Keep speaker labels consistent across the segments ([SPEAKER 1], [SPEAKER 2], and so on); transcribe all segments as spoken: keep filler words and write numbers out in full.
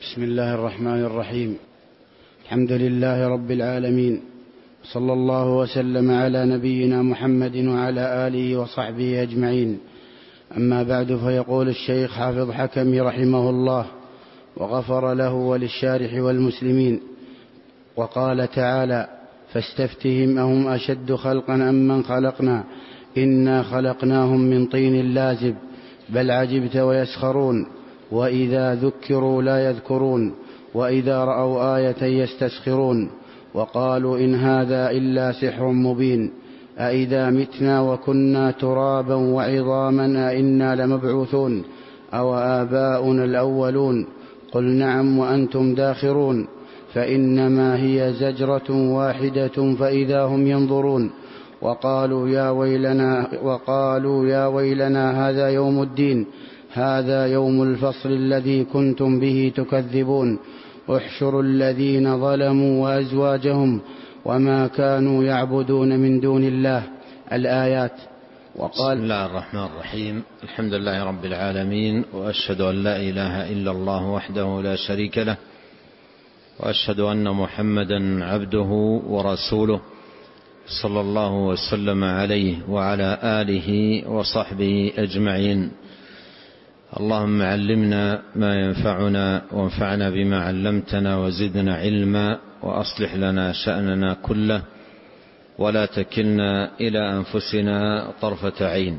[SPEAKER 1] بسم الله الرحمن الرحيم. الحمد لله رب العالمين، صلى الله وسلم على نبينا محمد وعلى آله وصحبه أجمعين. أما بعد، فيقول الشيخ حافظ حكمي رحمه الله وغفر له وللشارح والمسلمين، وقال تعالى: فاستفتهم أهم أشد خلقا أم من خلقنا إنا خلقناهم من طين لازب بل عجبت ويسخرون وإذا ذكروا لا يذكرون وإذا رأوا آية يستسخرون وقالوا إن هذا إلا سحر مبين أإذا متنا وكنا ترابا وعظاما أإنا لمبعوثون أو آباؤنا الأولون قل نعم وأنتم داخرون فإنما هي زجرة واحدة فإذا هم ينظرون وقالوا يا ويلنا, وقالوا يا ويلنا هذا يوم الدين هذا يوم الفصل الذي كنتم به تكذبون احشروا الذين ظلموا وأزواجهم وما كانوا يعبدون من دون الله. الآيات.
[SPEAKER 2] وقال: بسم الله الرحمن الرحيم. الحمد لله رب العالمين، وأشهد أن لا إله إلا الله وحده لا شريك له، وأشهد أن محمدا عبده ورسوله صلى الله وسلم عليه وعلى آله وصحبه أجمعين. اللهم علمنا ما ينفعنا وانفعنا بما علمتنا وزدنا علما وأصلح لنا شأننا كله ولا تكلنا إلى أنفسنا طرفة عين.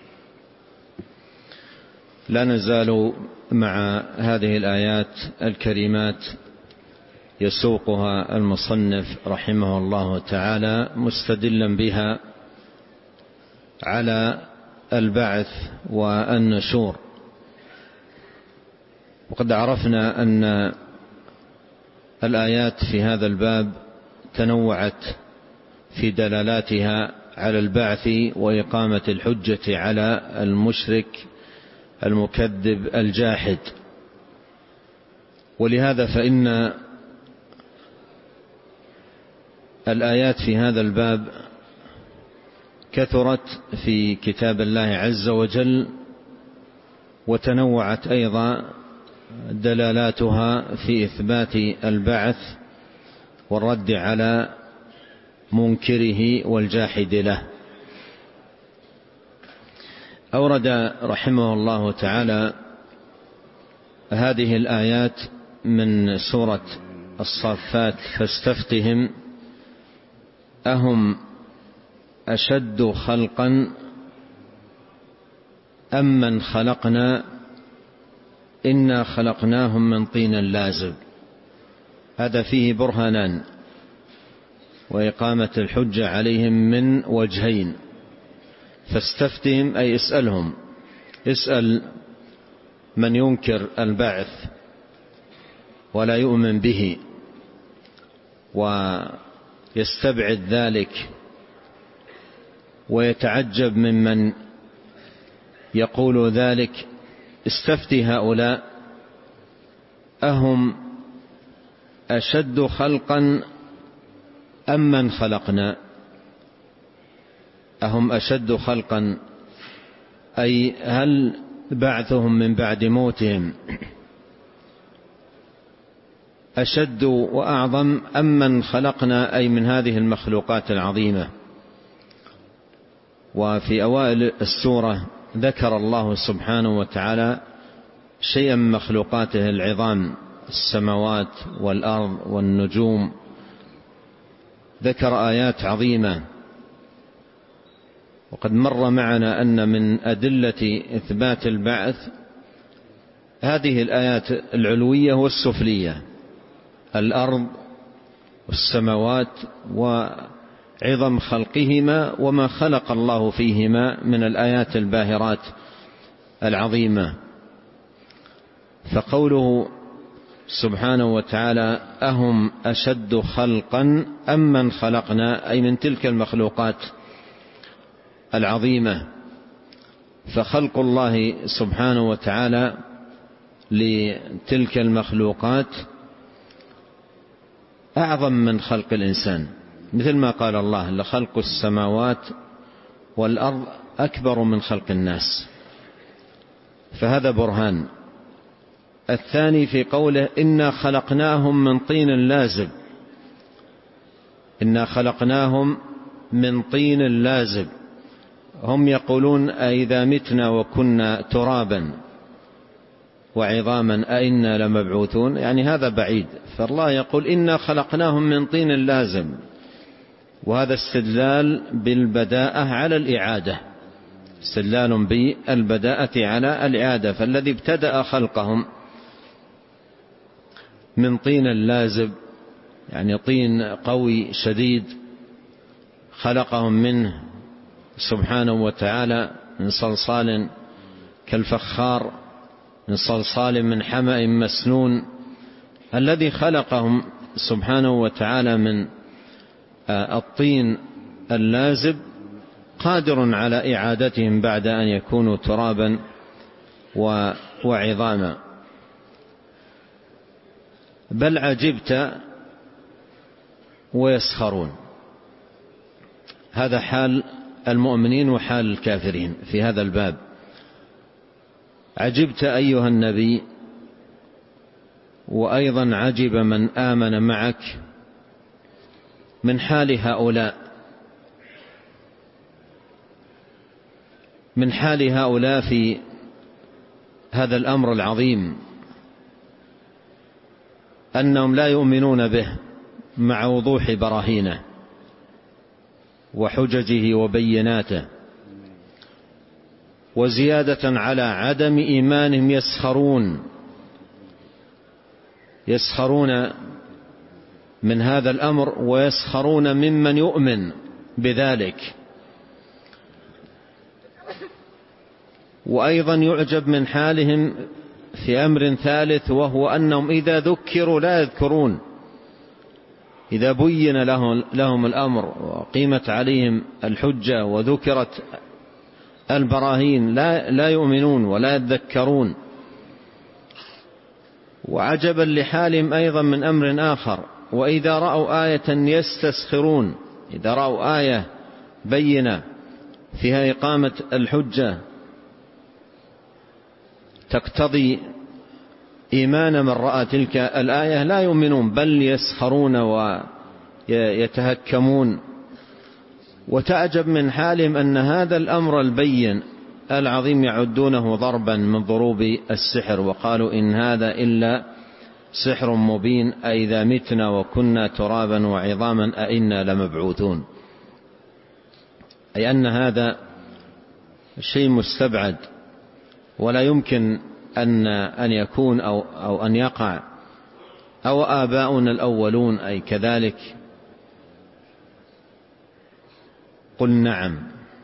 [SPEAKER 2] لا نزال مع هذه الآيات الكريمات يسوقها المصنف رحمه الله تعالى مستدلا بها على البعث والنشور. وقد عرفنا أن الآيات في هذا الباب تنوعت في دلالاتها على البعث وإقامة الحجة على المشرك المكذب الجاحد، ولهذا فإن الآيات في هذا الباب كثرت في كتاب الله عز وجل، وتنوعت أيضا دلالاتها في إثبات البعث والرد على منكره والجاحد له. أورد رحمه الله تعالى هذه الآيات من سورة الصافات: فاستفتهم أهم أشد خلقا أم من خلقنا إنا خلقناهم من طين لازب. هذا فيه برهانان وإقامة الحجة عليهم من وجهين. فاستفتهم أي اسألهم، اسأل من ينكر البعث ولا يؤمن به ويستبعد ذلك ويتعجب ممن يقول ذلك. استفتي هؤلاء أهم أشد خلقا أم من خلقنا. أهم أشد خلقا أي هل بعثهم من بعد موتهم أشد وأعظم أم من خلقنا أي من هذه المخلوقات العظيمة. وفي أوائل السورة ذكر الله سبحانه وتعالى شيئا من مخلوقاته العظام، السماوات والأرض والنجوم، ذكر آيات عظيمة. وقد مر معنا أن من أدلة إثبات البعث هذه الآيات العلوية والسفلية: الأرض والسماوات وعظم خلقهما وما خلق الله فيهما من الآيات الباهرات العظيمة. فقوله سبحانه وتعالى أهم أشد خلقا أم من خلقنا أي من تلك المخلوقات العظيمة. فخلق الله سبحانه وتعالى لتلك المخلوقات أعظم من خلق الإنسان، مثل ما قال الله: لخلق السماوات والأرض أكبر من خلق الناس. فهذا برهان الثاني في قوله إنا خلقناهم من طين لازب، إنا خلقناهم من طين لازب. هم يقولون أئذا متنا وكنا ترابا وعظاما أئنا لمبعوثون، يعني هذا بعيد. فالله يقول إنا خلقناهم من طين لازب، وهذا استدلال بالبداءة على الإعادة، استدلال بالبداءة على الإعادة. فالذي ابتدأ خلقهم من طين لازب يعني طين قوي شديد، خلقهم منه سبحانه وتعالى من صلصال كالفخار، من صلصال من حمأ مسنون. الذي خلقهم سبحانه وتعالى من الطين اللازب قادر على إعادتهم بعد أن يكونوا ترابا وعظاما. بل عجبت ويسخرون، هذا حال المؤمنين وحال الكافرين في هذا الباب. عجبت أيها النبي، وأيضا عجب من آمن معك من حال هؤلاء، من حال هؤلاء في هذا الأمر العظيم، أنهم لا يؤمنون به مع وضوح براهينه وحججه وبيناته، وزيادة على عدم إيمانهم يسخرون يسخرون من هذا الأمر، ويسخرون ممن يؤمن بذلك. وأيضا يعجب من حالهم في أمر ثالث، وهو أنهم إذا ذكروا لا يذكرون. إذا بين لهم, لهم الأمر وقيمت عليهم الحجة وذكرت البراهين لا, لا يؤمنون ولا يذكرون. وعجبا لحالهم أيضا من أمر آخر، وإذا رأوا آية يستسخرون. إذا رأوا آية بينة فيها إقامة الحجة تقتضي إيمان من رأى تلك الآية لا يؤمنون، بل يسخرون ويتهكمون. وتعجب من حالهم أن هذا الأمر البين العظيم يعدونه ضربا من ضروب السحر، وقالوا إن هذا إلا سحر مبين، أئذا متنا وكنا ترابا وعظاما أئنا لمبعوثون. أي أن هذا شيء مستبعد ولا يمكن أن أن يكون أو أو أن يقع. أو آباؤنا الأولون أي كذلك؟ قل نعم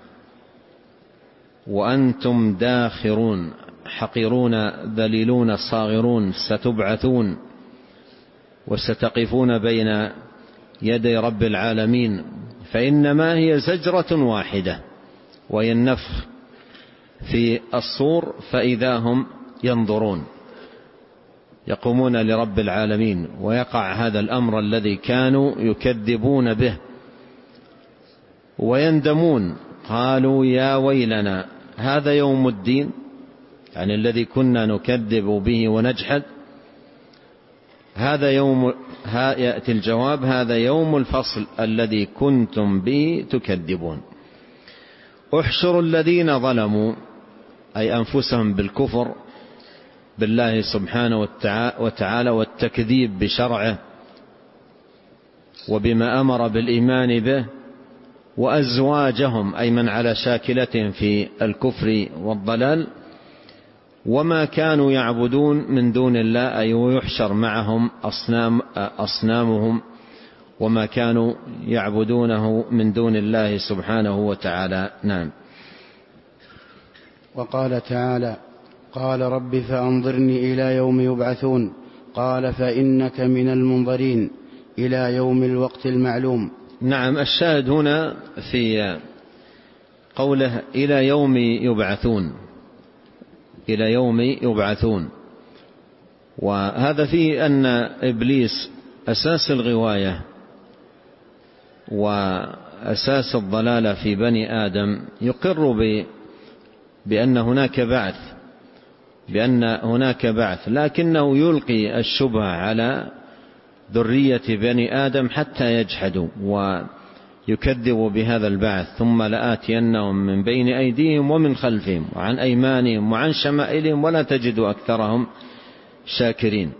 [SPEAKER 2] وأنتم داخرون حقيرون ذليلون صاغرون، ستبعثون وستقفون بين يدي رب العالمين. فإنما هي زجرة واحدة، وهي النفخ في الصور، فإذا هم ينظرون يقومون لرب العالمين، ويقع هذا الأمر الذي كانوا يكذبون به ويندمون. قالوا يا ويلنا هذا يوم الدين، يعني الذي كنا نكذب به ونجحد. هذا يوم ها يأتي الجواب، هذا يوم الفصل الذي كنتم به تكذبون. احشروا الذين ظلموا أي أنفسهم بالكفر بالله سبحانه وتعالى والتكذيب بشرعه وبما أمر بالإيمان به، وأزواجهم أي من على شاكلتهم في الكفر والضلال، وما كانوا يعبدون من دون الله أي ويحشر معهم أصنام أصنامهم وما كانوا يعبدونه من دون الله سبحانه وتعالى. نعم.
[SPEAKER 1] وقال تعالى قال رب فأنظرني إلى يوم يبعثون قال فإنك من المنظرين إلى يوم الوقت المعلوم.
[SPEAKER 2] نعم. الشاهد هنا في قوله إلى يوم يبعثون، إلى يوم يبعثون، وهذا فيه أن إبليس أساس الغواية وأساس الضلالة في بني آدم يقر بأن هناك بعث، بأن هناك بعث، لكنه يلقي الشبهة على ذرية بني آدم حتى يجحدوا ويكذبوا بهذا البعث. ثم لآتينهم من بين أيديهم ومن خلفهم وعن أيمانهم وعن شمائلهم ولا تجد أكثرهم شاكرين.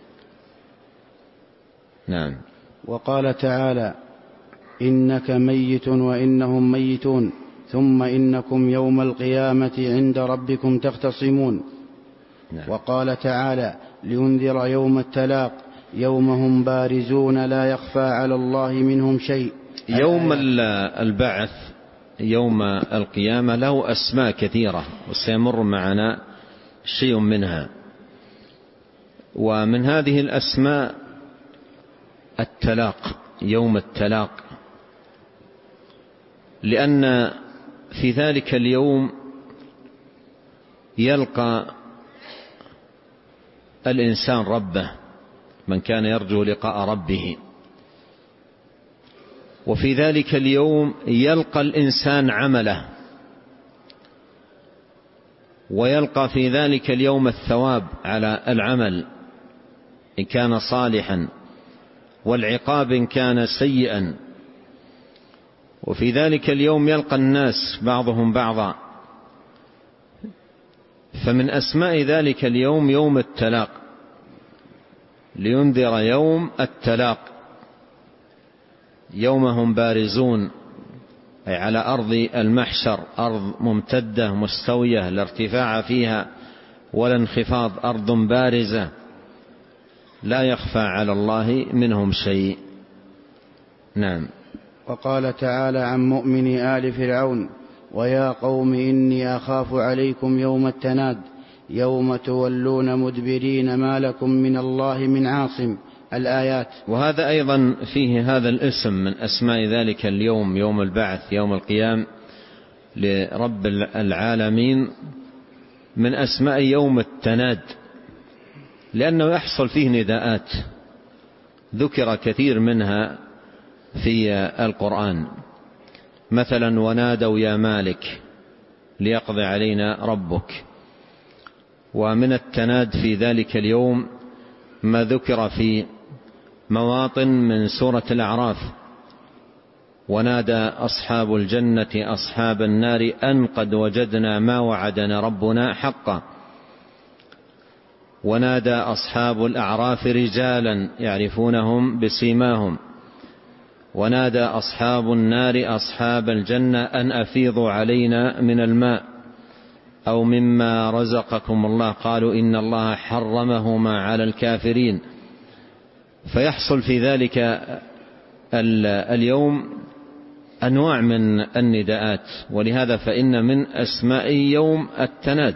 [SPEAKER 2] نعم.
[SPEAKER 1] وقال تعالى: إنك ميت وإنهم ميتون ثم إنكم يوم القيامة عند ربكم تختصمون.
[SPEAKER 2] نعم.
[SPEAKER 1] وقال تعالى: لينذر يوم التلاق يوم هم بارزون لا يخفى على الله منهم شيء.
[SPEAKER 2] يوم البعث يوم القيامة له أسماء كثيرة وسيمر معنا شيء منها، ومن هذه الأسماء التلاق، يوم التلاق، لأن في ذلك اليوم يلقى الإنسان ربه من كان يرجو لقاء ربه، وفي ذلك اليوم يلقى الإنسان عمله، ويلقى في ذلك اليوم الثواب على العمل إن كان صالحا، والعقاب إن كان سيئا. وفي ذلك اليوم يلقى الناس بعضهم بعضا. فمن أسماء ذلك اليوم يوم التلاق، لينذر يوم التلاق يوم هم بارزون، أي على أرض المحشر، أرض ممتدة مستوية لا ارتفاع فيها ولا انخفاض، أرض بارزة لا يخفى على الله منهم شيء. نعم.
[SPEAKER 1] وقال تعالى عن مؤمن آل فرعون: ويا قوم إني أخاف عليكم يوم التناد يوم تولون مدبرين ما لكم من الله من عاصم. الآيات.
[SPEAKER 2] وهذا أيضا فيه هذا الاسم من أسماء ذلك اليوم، يوم البعث، يوم القيام لرب العالمين، من أسماء يوم التناد، لأنه يحصل فيه نداءات ذكر كثير منها في القرآن، مثلا: ونادوا يا مالك ليقضي علينا ربك. ومن التناد في ذلك اليوم ما ذكر في مواطن من سورة الأعراف: ونادى أصحاب الجنة أصحاب النار أن قد وجدنا ما وعدنا ربنا حقا. ونادى أصحاب الأعراف رجالا يعرفونهم بسيماهم. ونادى أصحاب النار أصحاب الجنة أن أفيضوا علينا من الماء أو مما رزقكم الله قالوا إن الله حرمهما على الكافرين. فيحصل في ذلك اليوم أنواع من النداءات، ولهذا فإن من أسماء يوم التناد: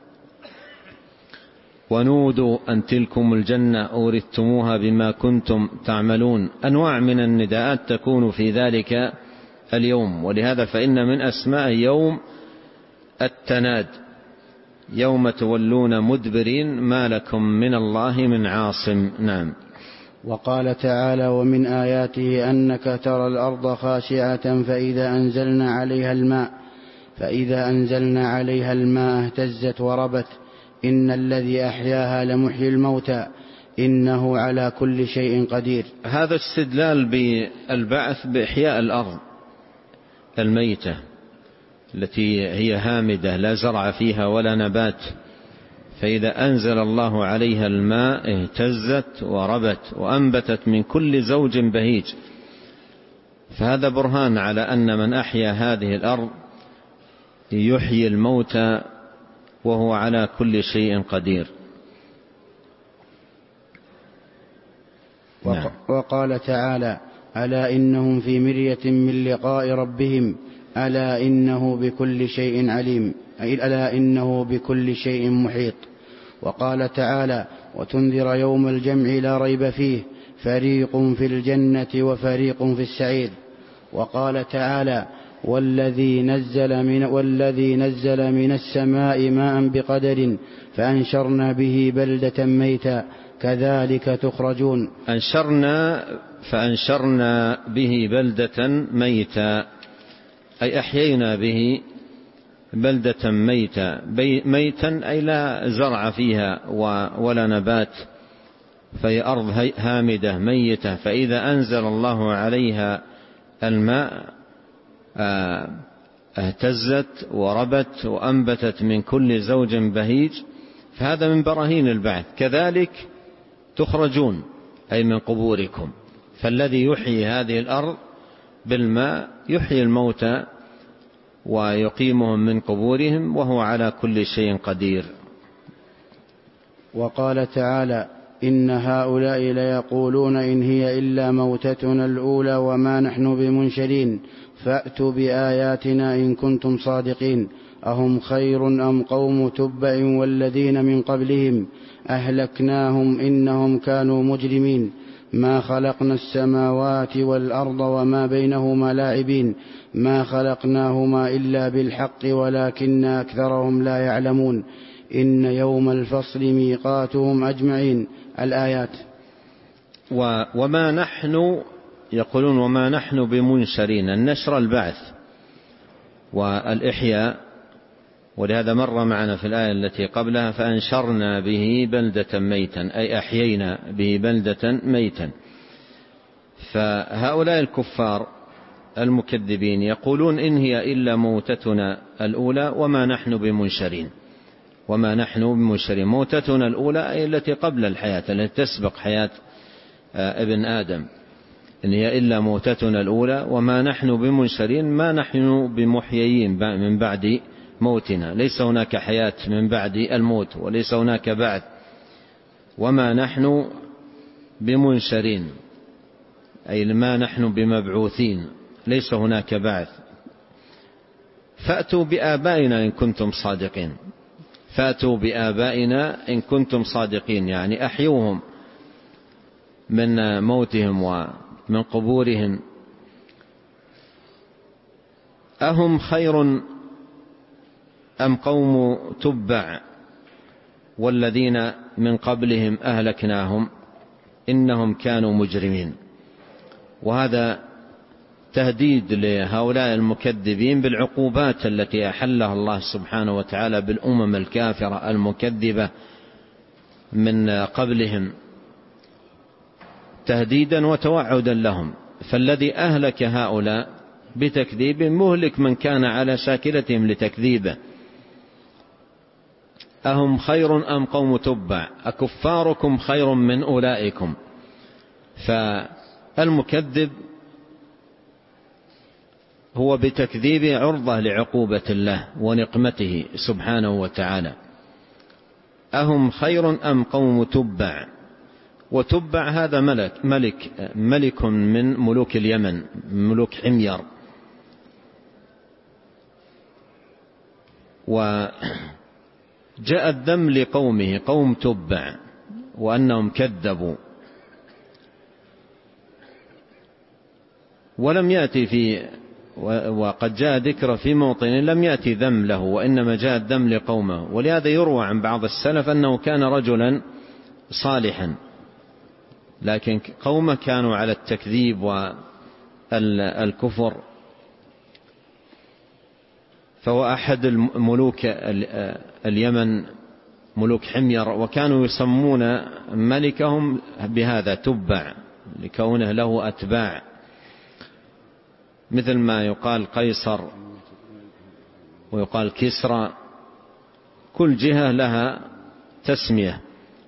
[SPEAKER 2] ونودوا أن تلكم الجنة أورثتموها بما كنتم تعملون. أنواع من النداءات تكون في ذلك اليوم، ولهذا فإن من أسماء يوم التناد: يوم تولون مدبرين ما لكم من الله من عاصم. نعم.
[SPEAKER 1] وقال تعالى: ومن آياته أنك ترى الأرض خاشعة فإذا أنزلنا عليها الماء فإذا أنزلنا عليها الماء اهتزت وربت إن الذي أحياها لمحيي الموتى إنه على كل شيء قدير.
[SPEAKER 2] هذا استدلال بالبعث بإحياء الأرض الميتة التي هي هامدة لا زرع فيها ولا نبات، فإذا أنزل الله عليها الماء اهتزت وربت وأنبتت من كل زوج بهيج. فهذا برهان على أن من أحيا هذه الأرض يحيي الموتى وهو على كل شيء قدير.
[SPEAKER 1] نعم. وقال تعالى: ألا إنهم في مرية من لقاء ربهم ألا إنه بكل شيء عليم، أي ألا إنه بكل شيء محيط. وقال تعالى: وتنذر يوم الجمع لا ريب فيه فريق في الجنة وفريق في السعير. وقال تعالى: والذي نزل من, والذي نزل من السماء ماء بقدر فأنشرنا به بلدة ميتا كذلك تخرجون.
[SPEAKER 2] أنشرنا فأنشرنا به بلدة ميتا، أي أحيينا به بلدة ميتة ميتا أي لا زرع فيها ولا نبات، فهي أرض هامدة ميتة، فإذا أنزل الله عليها الماء اهتزت وربت وأنبتت من كل زوج بهيج، فهذا من براهين البعث. كذلك تخرجون أي من قبوركم، فالذي يحيي هذه الأرض بالماء يحيي الموتى ويقيمهم من قبورهم وهو على كل شيء قدير.
[SPEAKER 1] وقال تعالى: إن هؤلاء ليقولون إن هي إلا موتتنا الأولى وما نحن بمنشرين فأتوا بآياتنا إن كنتم صادقين. أهم خير أم قوم تبع والذين من قبلهم أهلكناهم إنهم كانوا مجرمين. ما خلقنا السماوات والأرض وما بينهما لاعبين ما خلقناهما إلا بالحق ولكن أكثرهم لا يعلمون. إن يوم الفصل ميقاتهم أجمعين. الآيات.
[SPEAKER 2] وما نحن يقولون وما نحن بمنشرين، النشر البعث والإحياء، ولهذا مر معنا في الآية التي قبلها: فأنشرنا به بلدة ميتا أي أحيينا به بلدة ميتا. فهؤلاء الكفار المكذبين يقولون إن هي إلا موتتنا الأولى وما نحن بمنشرين. وما نحن بمنشرين، موتتنا الأولى أي التي قبل الحياة التي تسبق حياة ابن آدم، إن هي إلا موتتنا الأولى وما نحن بمنشرين، ما نحن بمحييين من بعد موتنا، ليس هناك حياة من بعد الموت وليس هناك بعد. وما نحن بمنشرين أي ما نحن بمبعوثين، ليس هناك بعث. فأتوا بآبائنا إن كنتم صادقين. فأتوا بآبائنا إن كنتم صادقين، يعني أحيوهم من موتهم ومن قبورهم. أهم خير أم قوم تبع والذين من قبلهم أهلكناهم إنهم كانوا مجرمين. وهذا تهديد لهؤلاء المكذبين بالعقوبات التي أحلها الله سبحانه وتعالى بالأمم الكافرة المكذبة من قبلهم، تهديدا وتوعدا لهم. فالذي أهلك هؤلاء بتكذيب مهلك من كان على شاكلتهم لتكذيبه. أهم خير أم قوم تبع أكفاركم خير من أولئكم. فالمكذب هو بتكذيب عرضة لعقوبة الله ونقمته سبحانه وتعالى. أهم خير أم قوم تبع. وتبع هذا ملك ملك ملك من ملوك اليمن، ملوك حمير. وجاء الذم لقومه قوم تبع وأنهم كذبوا، ولم يأتي في وقد جاء ذكر في موطن لم يأتي ذم له، وإنما جاء الذم لقومه. ولهذا يروى عن بعض السلف أنه كان رجلا صالحا، لكن قومه كانوا على التكذيب والكفر. فهو أحد الملوك اليمن، ملوك حمير، وكانوا يسمون ملكهم بهذا تبع لكونه له أتباع، مثل ما يقال قيصر ويقال كسرى، كل جهة لها تسمية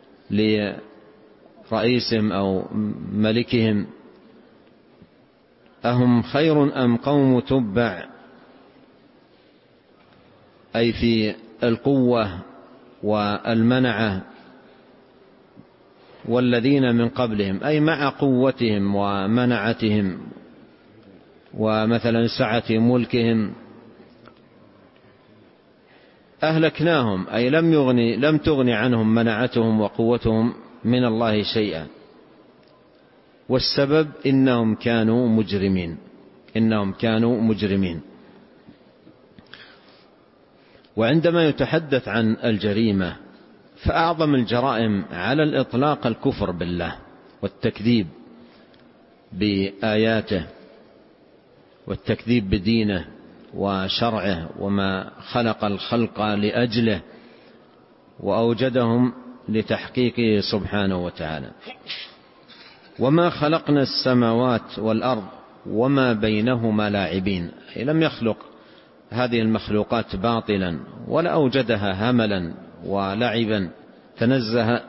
[SPEAKER 2] لرئيسهم أو ملكهم. أهم خير أم قوم تبع أي في القوة والمنعة، والذين من قبلهم أي مع قوتهم ومنعتهم ومثلا سعة ملكهم. أهلكناهم أي لم يغني لم تغني عنهم منعتهم وقوتهم من الله شيئا. والسبب إنهم كانوا مجرمين، إنهم كانوا مجرمين. وعندما يتحدث عن الجريمة فأعظم الجرائم على الإطلاق الكفر بالله والتكذيب بآياته والتكذيب بدينه وشرعه وما خلق الخلق لأجله وأوجدهم لتحقيقه سبحانه وتعالى. وما خلقنا السماوات والأرض وما بينهما لاعبين، أي لم يخلق هذه المخلوقات باطلا ولا أوجدها هملا ولعبا، تنزه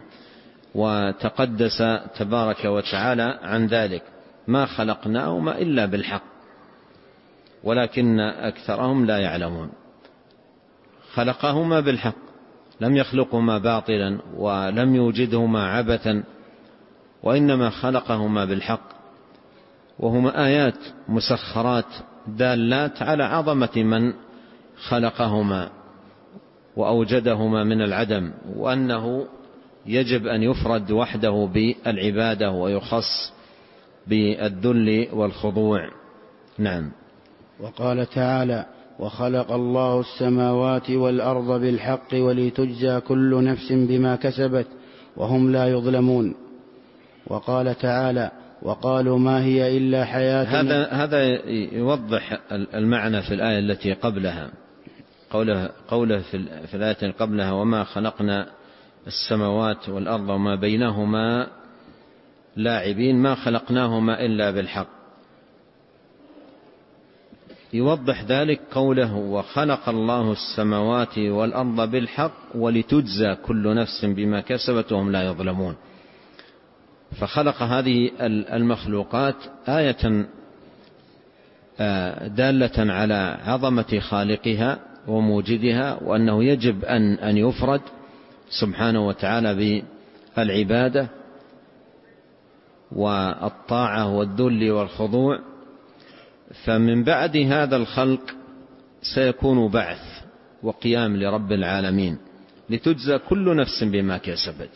[SPEAKER 2] وتقدس تبارك وتعالى عن ذلك. ما خلقناهما إلا بالحق ولكن أكثرهم لا يعلمون. خلقهما بالحق، لم يخلقهما باطلا ولم يوجدهما عبثا، وإنما خلقهما بالحق، وهما آيات مسخرات دالات على عظمة من خلقهما وأوجدهما من العدم، وأنه يجب أن يفرد وحده بالعبادة ويخص بالذل والخضوع. نعم.
[SPEAKER 1] وقال تعالى: وخلق الله السماوات والأرض بالحق ولتجزى كل نفس بما كسبت وهم لا يظلمون. وقال تعالى: وقالوا ما هي إلا حياتنا.
[SPEAKER 2] هذا هذا يوضح المعنى في الآية التي قبلها، قوله قوله في الآية التي قبلها: وما خلقنا السماوات والأرض وما بينهما لاعبين، ما خلقناهما إلا بالحق. يوضح ذلك قوله: وخلق الله السماوات والأرض بالحق ولتجزى كل نفس بما كسبت وهم لا يظلمون. فخلق هذه المخلوقات آية دالة على عظمة خالقها وموجدها، وأنه يجب أن أن يفرد سبحانه وتعالى بالعبادة والطاعة والذل والخضوع. فمن بعد هذا الخلق سيكون بعث وقيام لرب العالمين لتجزى كل نفس بما كسبت.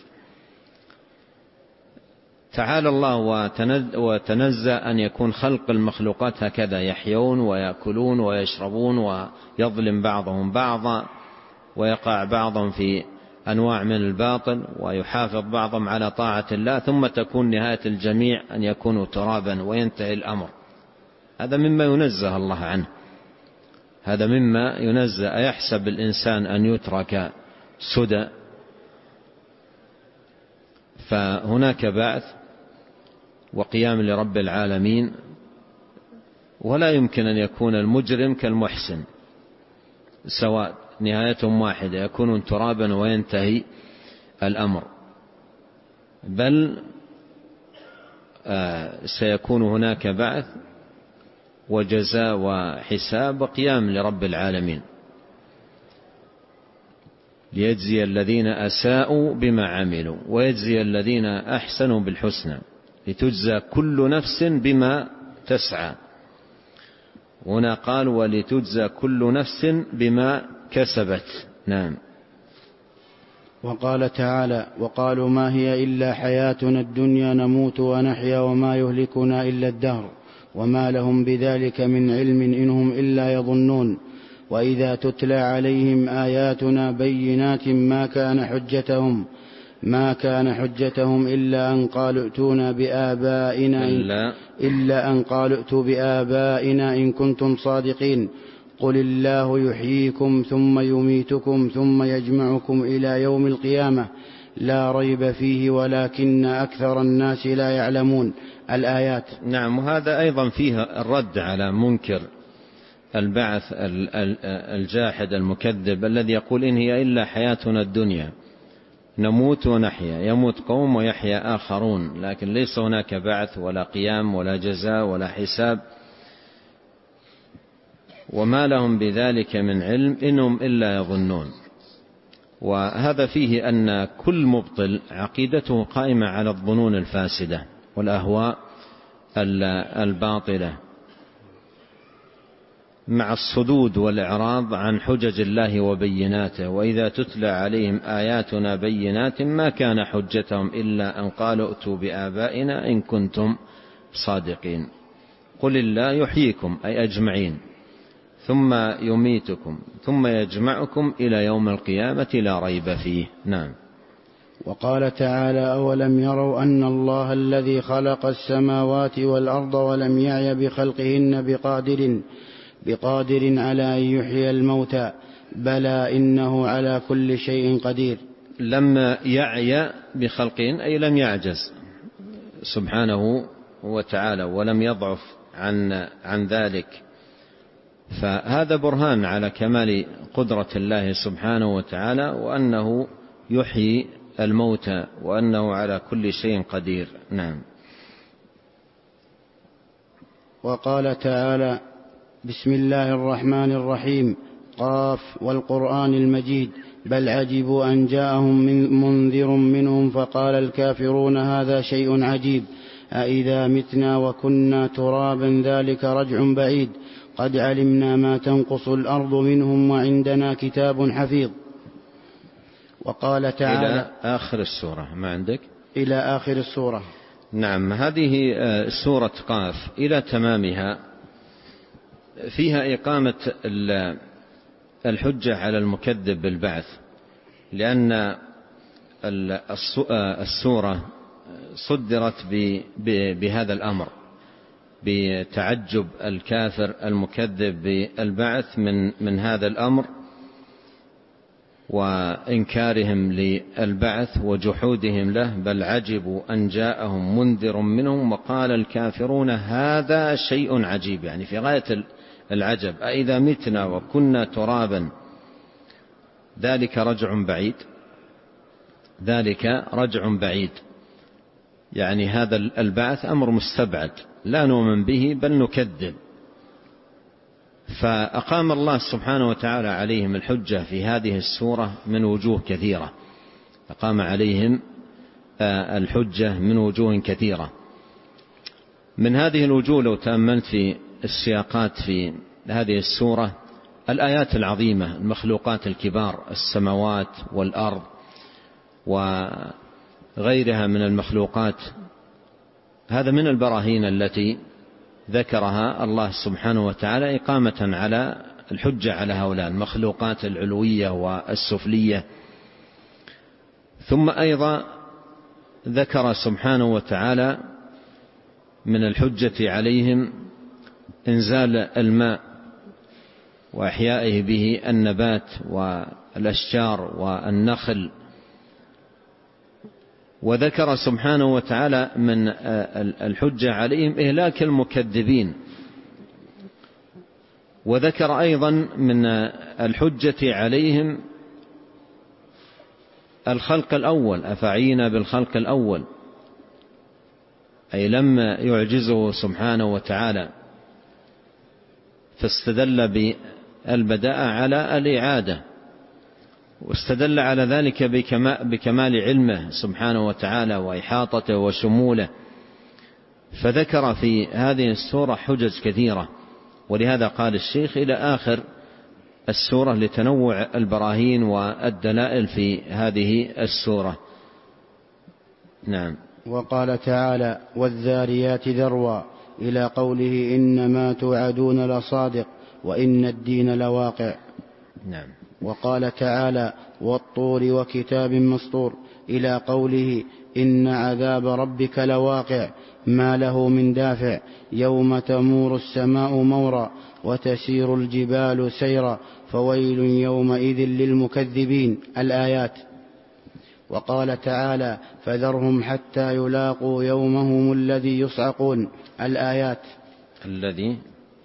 [SPEAKER 2] تعالى الله وتنزه أن يكون خلق المخلوقات هكذا، يحيون ويأكلون ويشربون ويظلم بعضهم بعضا ويقع بعضهم في أنواع من الباطل ويحافظ بعضهم على طاعة الله، ثم تكون نهاية الجميع أن يكونوا ترابا وينتهي الأمر. هذا مما ينزه الله عنه، هذا مما ينزه. أيحسب الإنسان أن يترك سدى؟ فهناك بعث وقيام لرب العالمين، ولا يمكن أن يكون المجرم كالمحسن سواء، نهايتهم واحدة، يكونون ترابا وينتهي الأمر. بل آه سيكون هناك بعث وجزاء وحساب وقيام لرب العالمين ليجزي الذين أساءوا بما عملوا ويجزي الذين أحسنوا بالحسنى، لتجزى كل نفس بما تسعى. هنا قال: ولتجزى كل نفس بما كسبت. نعم.
[SPEAKER 1] وقال تعالى: وقالوا ما هي إلا حياتنا الدنيا نموت ونحيا وما يهلكنا إلا الدهر وما لهم بذلك من علم إنهم إلا يظنون. وإذا تتلى عليهم آياتنا بينات ما كان حجتهم ما كان حجتهم إلا أن قالوا ائتونا بآبائنا إلا, إلا أن قالوا ائتوا بآبائنا إن كنتم صادقين. قل الله يحييكم ثم يميتكم ثم يجمعكم إلى يوم القيامة لا ريب فيه ولكن أكثر الناس لا يعلمون. الآيات.
[SPEAKER 2] نعم. وهذا أيضا فيها الرد على منكر البعث الجاحد المكذب الذي يقول: إن هي إلا حياتنا الدنيا نموت ونحيا، يموت قوم ويحيا آخرون، لكن ليس هناك بعث ولا قيام ولا جزاء ولا حساب، وما لهم بذلك من علم إنهم إلا يظنون. وهذا فيه أن كل مبطل عقيدته قائمة على الظنون الفاسدة والأهواء الباطلة، مع الصدود والإعراض عن حجج الله وبيناته. وإذا تتلى عليهم آياتنا بينات ما كان حجتهم إلا أن قالوا ائتوا بآبائنا إن كنتم صادقين. قل الله يحييكم أي أجمعين ثم يميتكم ثم يجمعكم إلى يوم القيامة لا ريب فيه. نعم.
[SPEAKER 1] وقال تعالى: أولم يروا أن الله الذي خلق السماوات والأرض ولم يعي بخلقهن بقادر بقادر على أن يحيي الموتى بلى إنه على كل شيء قدير.
[SPEAKER 2] لم يعي بخلقهن أي لم يعجز سبحانه وتعالى ولم يضعف عن, عن ذلك، فهذا برهان على كمال قدرة الله سبحانه وتعالى وأنه يحيي الموتى وأنه على كل شيء قدير. نعم.
[SPEAKER 1] وقال تعالى: بسم الله الرحمن الرحيم قاف والقرآن المجيد بل عجبوا أن جاءهم من منذر منهم فقال الكافرون هذا شيء عجيب أإذا متنا وكنا ترابا ذلك رجع بعيد قد علمنا ما تنقص الأرض منهم وعندنا كتاب حفيظ. وقال تعالى
[SPEAKER 2] إلى آخر السورة. ما عندك؟
[SPEAKER 1] إلى آخر السورة.
[SPEAKER 2] نعم. هذه سورة قاف إلى تمامها فيها إقامة الحجة على المكذب بالبعث، لأن السورة صدرت بهذا الأمر، بتعجب الكافر المكذب بالبعث من من هذا الأمر وإنكارهم للبعث وجحودهم له. بل عجبوا أن جاءهم منذر منهم وقال الكافرون هذا شيء عجيب، يعني في غاية العجب. أإذا متنا وكنا ترابا ذلك رجع بعيد، ذلك رجع بعيد، يعني هذا البعث أمر مستبعد لا نؤمن به بل نكذب. فأقام الله سبحانه وتعالى عليهم الحجة في هذه السورة من وجوه كثيرة، أقام عليهم الحجة من وجوه كثيرة. من هذه الوجوه لو تأملت في السياقات في هذه السورة الآيات العظيمة، المخلوقات الكبار، السماوات والأرض وغيرها من المخلوقات، هذا من البراهين التي ذكرها الله سبحانه وتعالى إقامة على الحجة على هؤلاء المخلوقات العلوية والسفلية. ثم أيضا ذكر سبحانه وتعالى من الحجة عليهم إنزال الماء وإحيائه به النبات والأشجار والنخل. وذكر سبحانه وتعالى من الحجة عليهم إهلاك المكذبين. وذكر أيضا من الحجة عليهم الخلق الأول، أفعينا بالخلق الأول، أي لم يعجزه سبحانه وتعالى، فاستدل بالبداء على الإعادة، واستدل على ذلك بكمال علمه سبحانه وتعالى وإحاطته وشموله. فذكر في هذه السورة حجج كثيرة، ولهذا قال الشيخ إلى آخر السورة لتنوع البراهين والدلائل في هذه السورة. نعم.
[SPEAKER 1] وقال تعالى والذاريات ذروا إلى قوله إنما توعدون لصادق وإن الدين لواقع.
[SPEAKER 2] نعم.
[SPEAKER 1] وقال تعالى والطور وكتاب مسطور إلى قوله إن عذاب ربك لواقع ما له من دافع يوم تمور السماء مورا وتسير الجبال سيرا فويل يومئذ للمكذبين. الآيات. وقال تعالى فذرهم حتى يلاقوا يومهم الذي يصعقون. الآيات.
[SPEAKER 2] الذي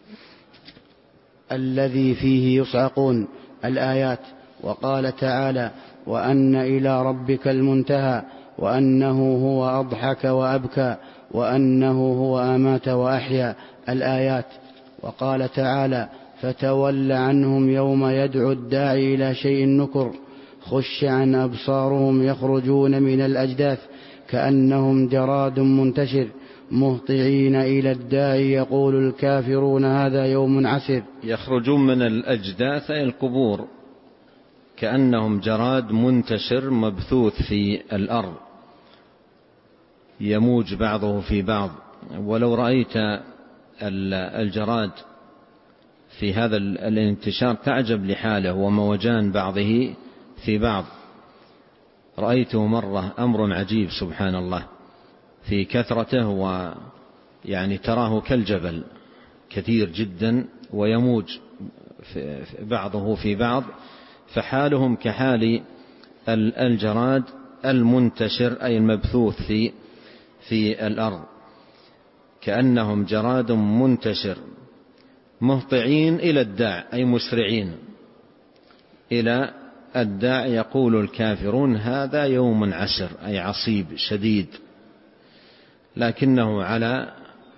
[SPEAKER 1] الذي فيه يصعقون. الآيات. وقال تعالى وأن إلى ربك المنتهى وأنه هو أضحك وأبكى وأنه هو أمات وأحيا. الآيات. وقال تعالى فتول عنهم يوم يدعو الداعي إلى شيء نكر خش عن أبصارهم يخرجون من الأجداث كأنهم جراد منتشر مهطعين إلى الداعي يقول الكافرون هذا يوم عسر.
[SPEAKER 2] يخرجون من الأجداث أي القبور كأنهم جراد منتشر مبثوث في الأرض يموج بعضه في بعض. ولو رأيت الجراد في هذا الانتشار تعجب لحاله وموجان بعضه في بعض. رأيته مرة أمر عجيب سبحان الله في كثرته، ويعني تراه كالجبل كثير جدا ويموج بعضه في بعض، فحالهم كحال الجراد المنتشر أي المبثوث في في الأرض، كأنهم جراد منتشر مهطعين إلى الداع أي مسرعين إلى الداع. يقول الكافرون هذا يوم عسر أي عصيب شديد، لكنه على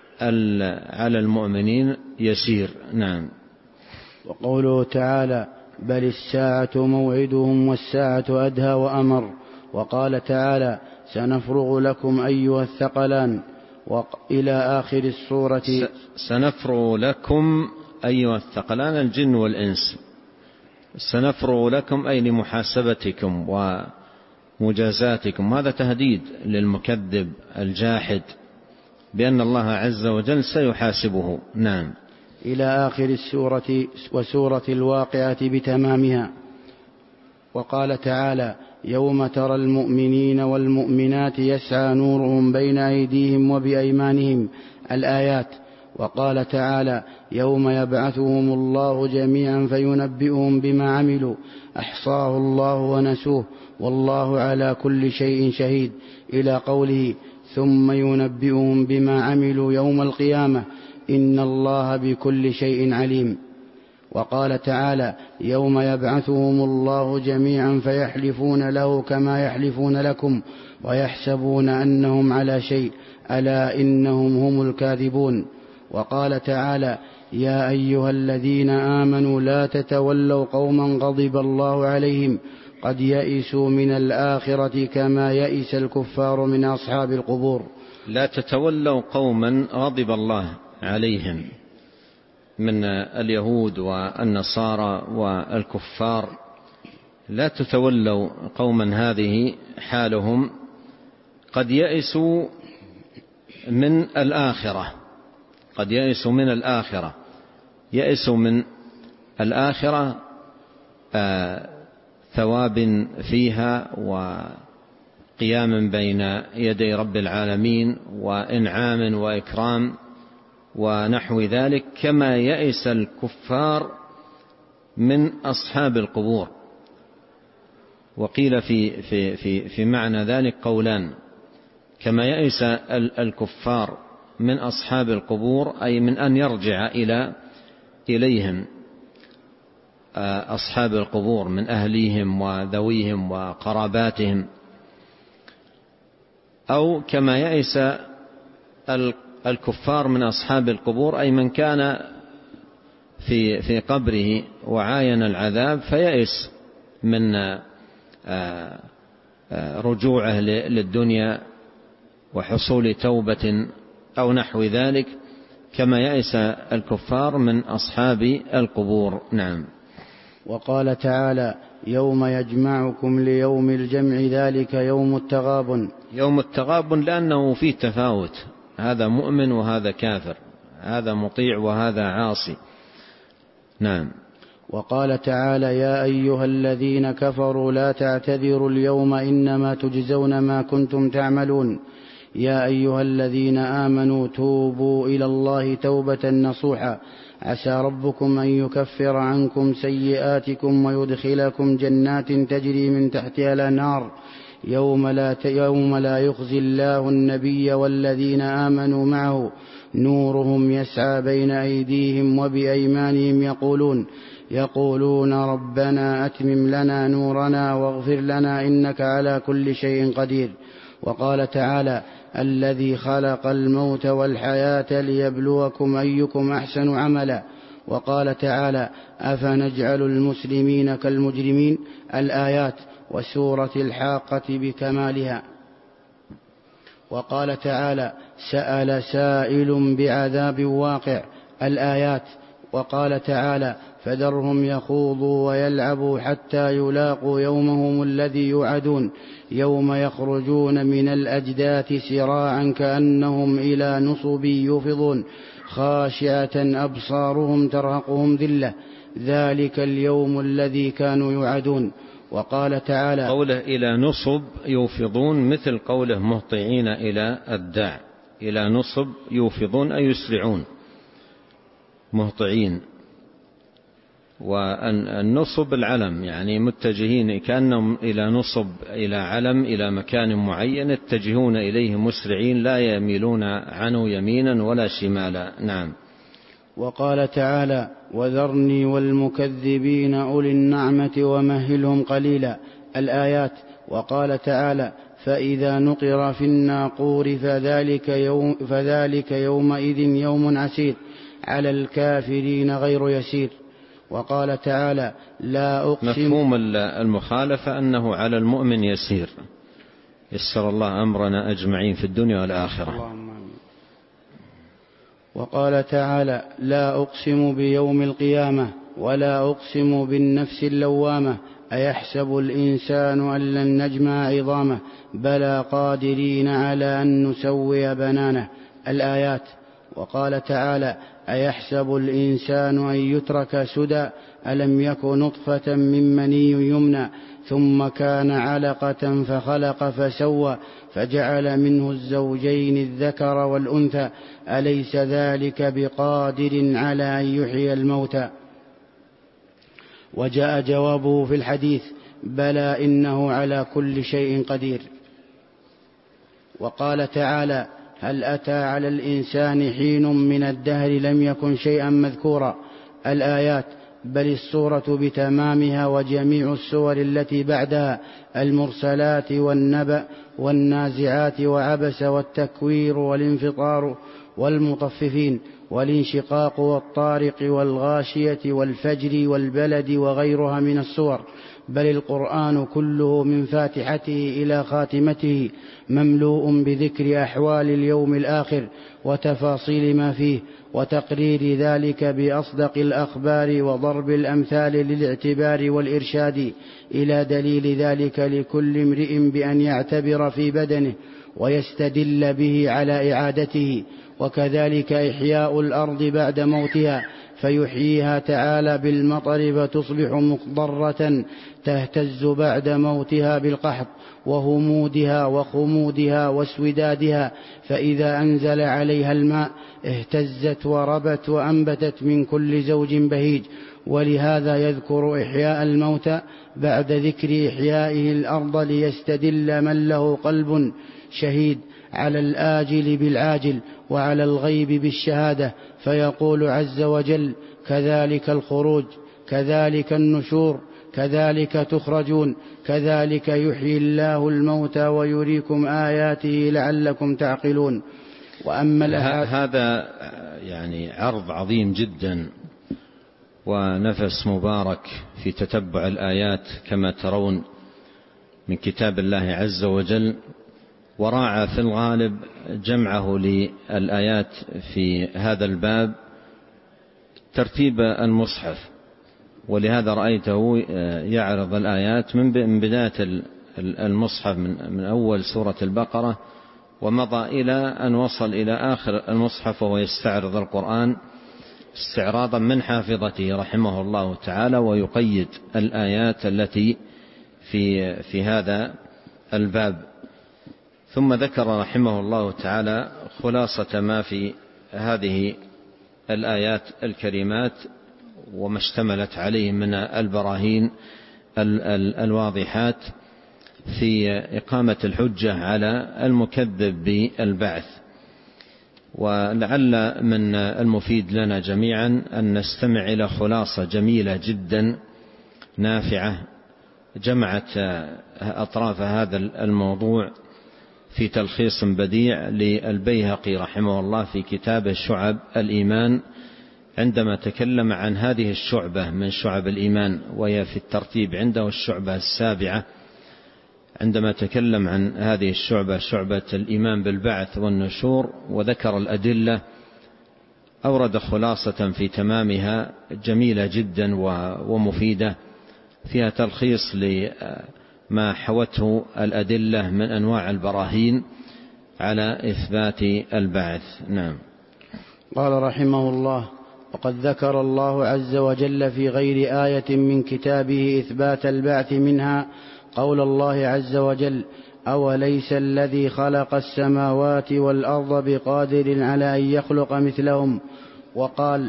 [SPEAKER 2] على المؤمنين يسير. نعم.
[SPEAKER 1] وقوله تعالى بل الساعة موعدهم والساعة أدهى وأمر. وقال تعالى سنفرغ لكم أيها الثقلان إلى آخر السورة.
[SPEAKER 2] سنفرغ لكم أيها الثقلان الجن والإنس، سنفرغ لكم أي لمحاسبتكم ومجازاتكم. هذا تهديد للمكذب الجاحد بأن الله عز وجل سيحاسبه. نعم.
[SPEAKER 1] إلى آخر السورة وسورة الواقعة بتمامها. وقال تعالى يوم ترى المؤمنين والمؤمنات يسعى نورهم بين أيديهم وبأيمانهم الآيات. وقال تعالى يوم يبعثهم الله جميعا فينبئهم بما عملوا أحصاه الله ونسوه والله على كل شيء شهيد، إلى قوله ثم ينبئهم بما عملوا يوم القيامة إن الله بكل شيء عليم. وقال تعالى يوم يبعثهم الله جميعا فيحلفون له كما يحلفون لكم ويحسبون أنهم على شيء ألا إنهم هم الكاذبون. وقال تعالى يا أيها الذين آمنوا لا تتولوا قوما غضب الله عليهم قد يئسوا من الآخرة كما يئس الكفار من أصحاب القبور.
[SPEAKER 2] لا تتولوا قوما غضب الله عليهم من اليهود والنصارى والكفار، لا تتولوا قوما هذه حالهم قد يئسوا من الآخرة، قد يئسوا من الآخرة، يئسوا من الآخرة آه ثواب فيها وقيام بين يدي رب العالمين وإنعام وإكرام ونحو ذلك، كما يئس الكفار من أصحاب القبور. وقيل في, في, في, في معنى ذلك قولان: كما يئس الكفار من أصحاب القبور أي من أن يرجع إلى إليهم أصحاب القبور من أهليهم وذويهم وقراباتهم، أو كما يئس الكفار من أصحاب القبور أي من كان في في قبره وعاين العذاب فيئس من رجوعه للدنيا وحصول توبة أو نحو ذلك، كما يئس الكفار من أصحاب القبور. نعم.
[SPEAKER 1] وقال تعالى يوم يجمعكم ليوم الجمع ذلك يوم التغابن.
[SPEAKER 2] يوم التغابن لأنه فيه تفاوت، هذا مؤمن وهذا كافر، هذا مطيع وهذا عاصي. نعم.
[SPEAKER 1] وقال تعالى يا أيها الذين كفروا لا تعتذروا اليوم إنما تجزون ما كنتم تعملون. يا أيها الذين آمنوا توبوا إلى الله توبة نصوحا عسى ربكم أن يكفر عنكم سيئاتكم ويدخلكم جنات تجري من تحتها الأنهار يوم لا, يوم لا يخزي الله النبي والذين آمنوا معه نورهم يسعى بين أيديهم وبأيمانهم يقولون يقولون ربنا أتمم لنا نورنا واغفر لنا إنك على كل شيء قدير. وقال تعالى الذي خلق الموت والحياة ليبلوكم أيكم أحسن عملا. وقال تعالى أفنجعل المسلمين كالمجرمين الآيات وسورة الحاقة بكمالها. وقال تعالى سأل سائل بعذاب واقع الآيات. وقال تعالى فذرهم يخوضوا ويلعبوا حتى يلاقوا يومهم الذي يوعدون يوم يخرجون من الأجداث سراعا كأنهم إلى نصب يوفضون خاشعة أبصارهم ترهقهم ذلة ذلك اليوم الذي كانوا يوعدون. وقال تعالى
[SPEAKER 2] قوله إلى نصب يوفضون مثل قوله مهطعين إلى الداع، إلى نصب يوفضون أي يسرعون مهطعين والنصب العلم، يعني متجهين كأنهم إلى نصب، إلى علم، إلى مكان معين يتجهون إليه مسرعين لا يميلون عنه يمينا ولا شمالا. نعم.
[SPEAKER 1] وقال تعالى: وذرني والمكذبين أولي النعمة ومهلهم قليلا، الآيات. وقال تعالى: فإذا نقر في الناقور فذلك, يوم فذلك يومئذ يوم عسير على الكافرين غير يسير. وقال تعالى: لا أقسم.
[SPEAKER 2] مفهوم المخالفة أنه على المؤمن يسير. يسر الله أمرنا أجمعين في الدنيا والآخرة.
[SPEAKER 1] وقال تعالى: لا أقسم بيوم القيامة ولا أقسم بالنفس اللوامة أيحسب الإنسان أن لن نجمع عظامه بلى قادرين على أن نسوي بنانه، الآيات. وقال تعالى: أيحسب الإنسان أن يترك سدى ألم يك نطفة من مني يمنى ثم كان علقة فخلق فسوى فجعل منه الزوجين الذكر والأنثى أليس ذلك بقادر على أن يحيي الموتى. وجاء جوابه في الحديث: بلى إنه على كل شيء قدير. وقال تعالى: هل أتى على الإنسان حين من الدهر لم يكن شيئا مذكورا، الآيات. بل السورة بتمامها وجميع السور التي بعدها: المرسلات والنبأ والنازعات وعبس والتكوير والانفطار والمطففين والانشقاق والطارق والغاشية والفجر والبلد وغيرها من السور. بل القرآن كله من فاتحته إلى خاتمته مملوء بذكر أحوال اليوم الآخر وتفاصيل ما فيه وتقرير ذلك بأصدق الأخبار وضرب الأمثال للاعتبار والإرشاد إلى دليل ذلك لكل امرئ بأن يعتبر في بدنه ويستدل به على إعادته. وكذلك إحياء الأرض بعد موتها فيحييها تعالى بالمطر فتصبح مخضرة تهتز بعد موتها بالقحط وهمودها وخمودها واسودادها، فإذا أنزل عليها الماء اهتزت وربت وأنبتت من كل زوج بهيج. ولهذا يذكر إحياء الموتى بعد ذكر إحيائه الأرض ليستدل من له قلب شهيد على الآجل بالعاجل وعلى الغيب بالشهادة، فيقول عز وجل: كذلك الخروج، كذلك النشور، كذلك تخرجون، كذلك يحيي الله الموتى ويريكم آياته لعلكم تعقلون. وأما
[SPEAKER 2] هذا يعني عرض عظيم جدا ونفس مبارك في تتبع الآيات كما ترون من كتاب الله عز وجل، وراعى في الغالب جمعه للآيات في هذا الباب ترتيب المصحف، ولهذا رأيته يعرض الآيات من بداية المصحف من أول سورة البقرة ومضى إلى أن وصل إلى آخر المصحف، وهو يستعرض القرآن استعراضا من حافظته رحمه الله تعالى، ويقيد الآيات التي في في هذا الباب. ثم ذكر رحمه الله تعالى خلاصة ما في هذه الآيات الكريمات وما اشتملت عليه من البراهين الواضحات في إقامة الحجة على المكذب بالبعث. ولعل من المفيد لنا جميعا أن نستمع إلى خلاصة جميلة جدا نافعة جمعت أطراف هذا الموضوع في تلخيص بديع للبيهقي رحمه الله في كتابه شعب الإيمان، عندما تكلم عن هذه الشعبة من شعب الإيمان، وهي في الترتيب عنده الشعبة السابعة. عندما تكلم عن هذه الشعبة، شعبة الإيمان بالبعث والنشور، وذكر الأدلة، أورد خلاصة في تمامها جميلة جدا ومفيدة فيها تلخيص لما حوته الأدلة من أنواع البراهين على إثبات البعث. نعم.
[SPEAKER 1] قال رحمه الله: وقد ذكر الله عز وجل في غير آية من كتابه إثبات البعث، منها قول الله عز وجل: أوليس الذي خلق السماوات والأرض بقادر على أن يخلق مثلهم. وقال: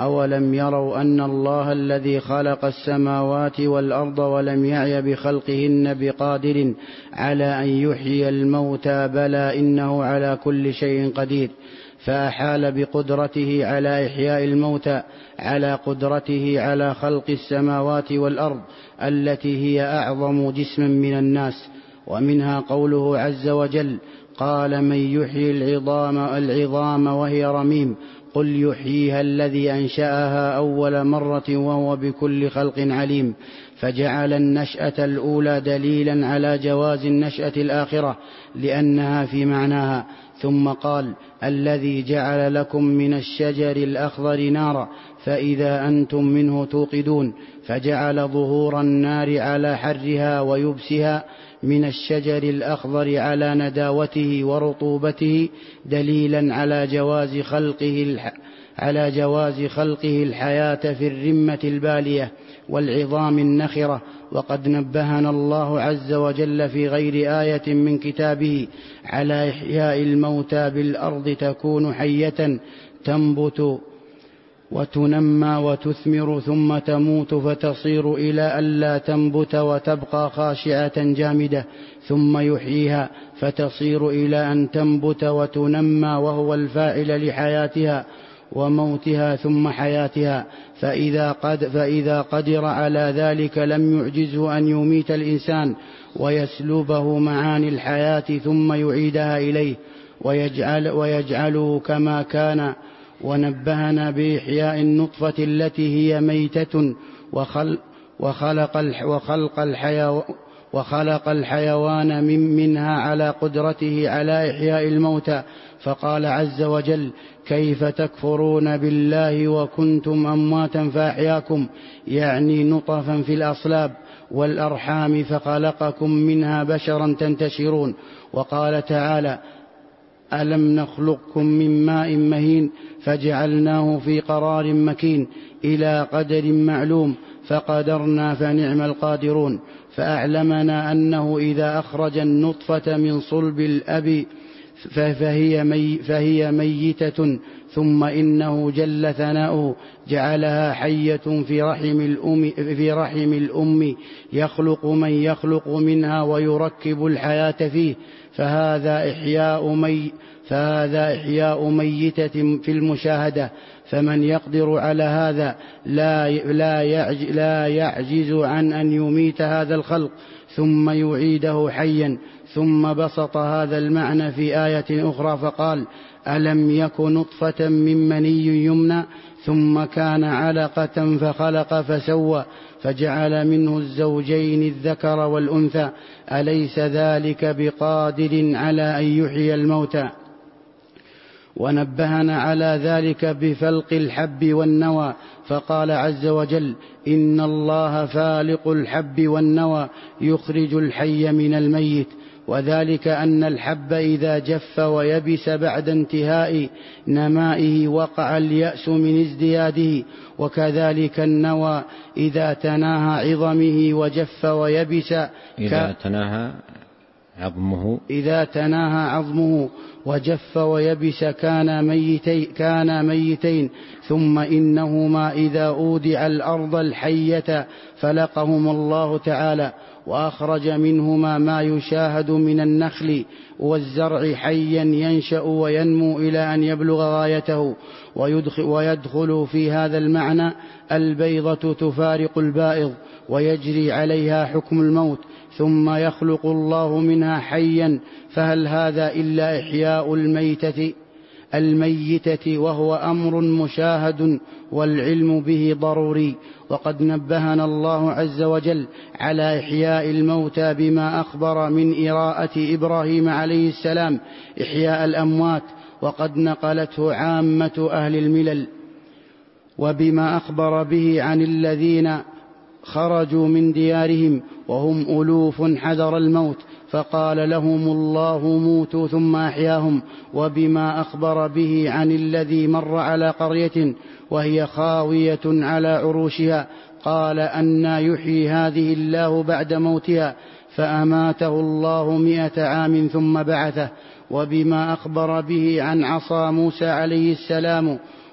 [SPEAKER 1] أولم يروا أن الله الذي خلق السماوات والأرض ولم يعي بخلقهن بقادر على أن يحيي الموتى بلى إنه على كل شيء قدير، فأحال بقدرته على إحياء الموتى على قدرته على خلق السماوات والأرض التي هي أعظم جسم من الناس. ومنها قوله عز وجل: قال من يحيي العظام, العظام وهي رميم قل يحييها الذي أنشأها أول مرة وهو بكل خلق عليم، فجعل النشأة الأولى دليلا على جواز النشأة الآخرة لأنها في معناها. ثم قال: الذي جعل لكم من الشجر الأخضر نارا فإذا أنتم منه توقدون، فجعل ظهور النار على حرها ويبسها من الشجر الأخضر على نداوته ورطوبته دليلا على جواز خلقه الح... على جواز خلقه الحياة في الرمة البالية والعظام النخرة. وقد نبهنا الله عز وجل في غير آية من كتابه على إحياء الموتى بالأرض تكون حية تنبت وتنمى وتثمر ثم تموت فتصير إلى ألا تنبت وتبقى خاشعة جامدة، ثم يحييها فتصير إلى أن تنبت وتنمى وهو الفاعل لحياتها وموتها ثم حياتها. فإذا, قد فإذا قدر على ذلك لم يعجزه أن يميت الإنسان ويسلبه معاني الحياة ثم يعيدها إليه ويجعل ويجعله كما كان. ونبهنا بإحياء النطفة التي هي ميتة وخلق, وخلق, وخلق, الحيو وخلق الحيوان من منها على قدرته على إحياء الموتى، فقال عز وجل: كيف تكفرون بالله وكنتم أمواتا فأحياكم، يعني نطفا في الأصلاب والأرحام فخلقكم منها بشرا تنتشرون. وقال تعالى: ألم نخلقكم من ماء مهين فجعلناه في قرار مكين إلى قدر معلوم فقدرنا فنعم القادرون. فأعلمنا أنه إذا أخرج النطفة من صلب الأب فهي, مي فهي ميتة، ثم إنه جل ثناؤه جعلها حية في رحم الأم, في رحم الأم يخلق من يخلق منها ويركب الحياة فيه، فهذا إحياء, مي فهذا إحياء ميتة في المشاهدة. فمن يقدر على هذا لا, لا, يعجز لا يعجز عن أن يميت هذا الخلق ثم يعيده حيا. ثم بسط هذا المعنى في آية أخرى فقال: ألم يك نطفة من مني يمنى ثم كان علقة فخلق فسوى فجعل منه الزوجين الذكر والأنثى أليس ذلك بقادر على أن يحيي الموتى. ونبهنا على ذلك بفلق الحب والنوى، فقال عز وجل: إن الله فالق الحب والنوى يخرج الحي من الميت. وذلك أن الحب إذا جف ويبس بعد انتهاء نمائه وقع اليأس من ازدياده، وكذلك النوى إذا تناهى عظمه وجف ويبس
[SPEAKER 2] إذا تناهى عظمه
[SPEAKER 1] إذا تناهى عظمه وجف ويبس كان ميتين, كان ميتين ثم إنهما إذا أودع الأرض الحية فلقهم الله تعالى وأخرج منهما ما يشاهد من النخل والزرع حيا ينشأ وينمو إلى أن يبلغ غايته. ويدخل, ويدخل في هذا المعنى البيضة تفارق البائض ويجري عليها حكم الموت ثم يخلق الله منها حيا، فهل هذا إلا إحياء الميتة الميتة وهو أمر مشاهد والعلم به ضروري. وقد نبهنا الله عز وجل على إحياء الموتى بما أخبر من إراءة إبراهيم عليه السلام إحياء الأموات، وقد نقلته عامة أهل الملل، وبما أخبر به عن الذين خرجوا من ديارهم وهم ألوف حذر الموت فقال لهم الله موتوا ثم أحياهم، وبما أخبر به عن الذي مر على قرية وهي خاوية على عروشها قال أنى يحيي هذه الله بعد موتها فأماته الله مئة عام ثم بعثه. وبما أخبر به عن عصا موسى عليه السلام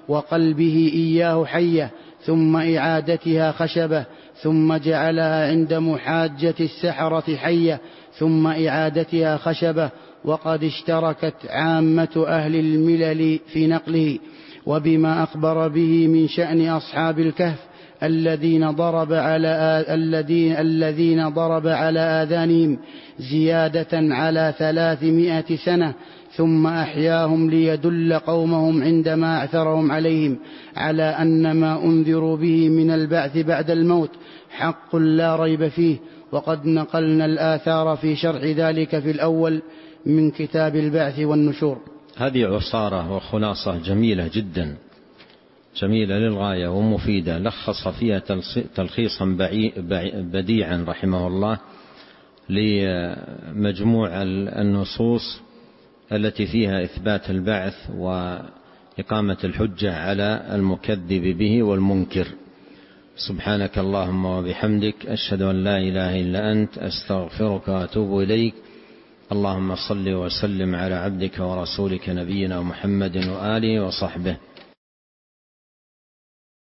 [SPEAKER 1] وقلبه إياه حية، ثم إعادتها خشبة، ثم جعلها عند محاجة السحرة حية، ثم إعادتها خشبة. وقد اشتركت عامة أهل الملل في نقله وبما أخبر به من شأن أصحاب الكهف الذين ضرب على الذين الذين ضرب على آذانهم زيادة على ثلاثمائة سنة، ثم أحياهم ليدل قومهم عندما أعثرهم عليهم على أن ما أنذروا به من البعث بعد الموت حق لا ريب فيه. وقد نقلنا الآثار في شرح ذلك في الأول من كتاب البعث والنشور.
[SPEAKER 2] هذه عصارة وخلاصة جميلة جدا، جميلة للغاية ومفيدة، لخص فيها تلخيصا بديعا رحمه الله لمجموع النصوص التي فيها إثبات البعث وإقامة الحجة على المكذب به والمنكر. سبحانك اللهم وبحمدك، أشهد أن لا إله إلا أنت، أستغفرك وأتوب إليك. اللهم صل وسلم على عبدك ورسولك نبينا محمد وآله وصحبه.